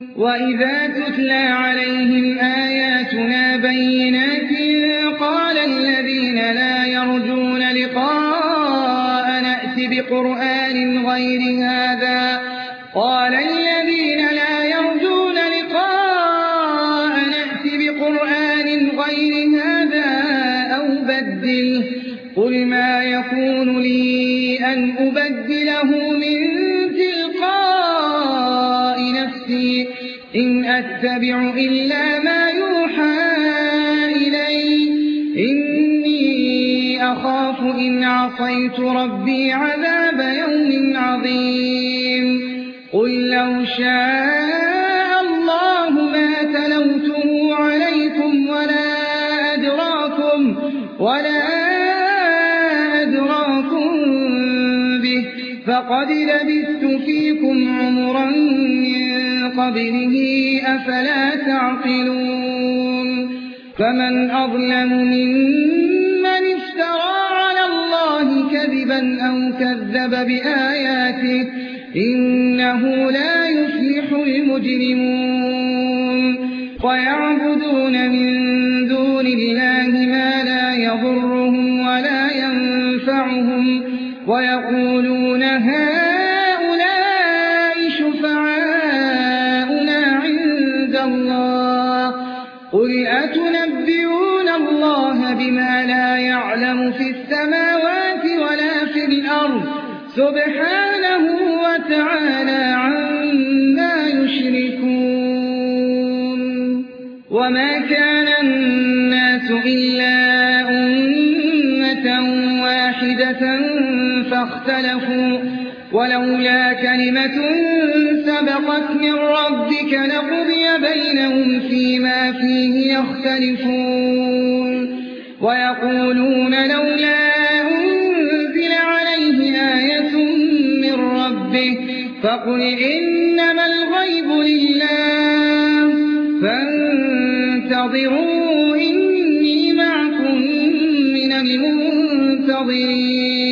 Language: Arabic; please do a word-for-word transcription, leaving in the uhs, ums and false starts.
وإذا تتلى عليهم آياتنا بينات قال الذين لا يرجون لقاء نأت بقرآن غير هذا قال الذين لا يرجون لقاء نأت بقرآن غير هذا أو بدله قل ما يكون لي أن أبدله من تلقاء نفسي إن أتبع إلا ما يوحى إلي إني أخاف إن عصيت ربي عذاب يوم عظيم قل لو شاء الله ما تلوته عليكم ولا أدراكم ولا أدراكم به فقد لبثت فيكم عمرا من قبله أفلا تعقلون فمن أظلم ممن افترى على الله كذبا أو كذب بآياته إنه لا يفلح المجرمون ويعبدون من دون الله ما لا يضرهم ولا ينفعهم ويقولون هؤلاء شفعاؤنا عند الله قل أتنبئون الله بما لا يعلم في السماوات ولا في الأرض سبحانه وتعالى عما يشركون وما كان الناس إلا أمة واحدة فاختلفوا ولولا كلمة سبقت من ربك لقضي بينهم فيما فيه يختلفون ويقولون لولا أنزل عليه آية من ربه فقل إنما الغيب لله فانتظروا إني معكم من المنتظرين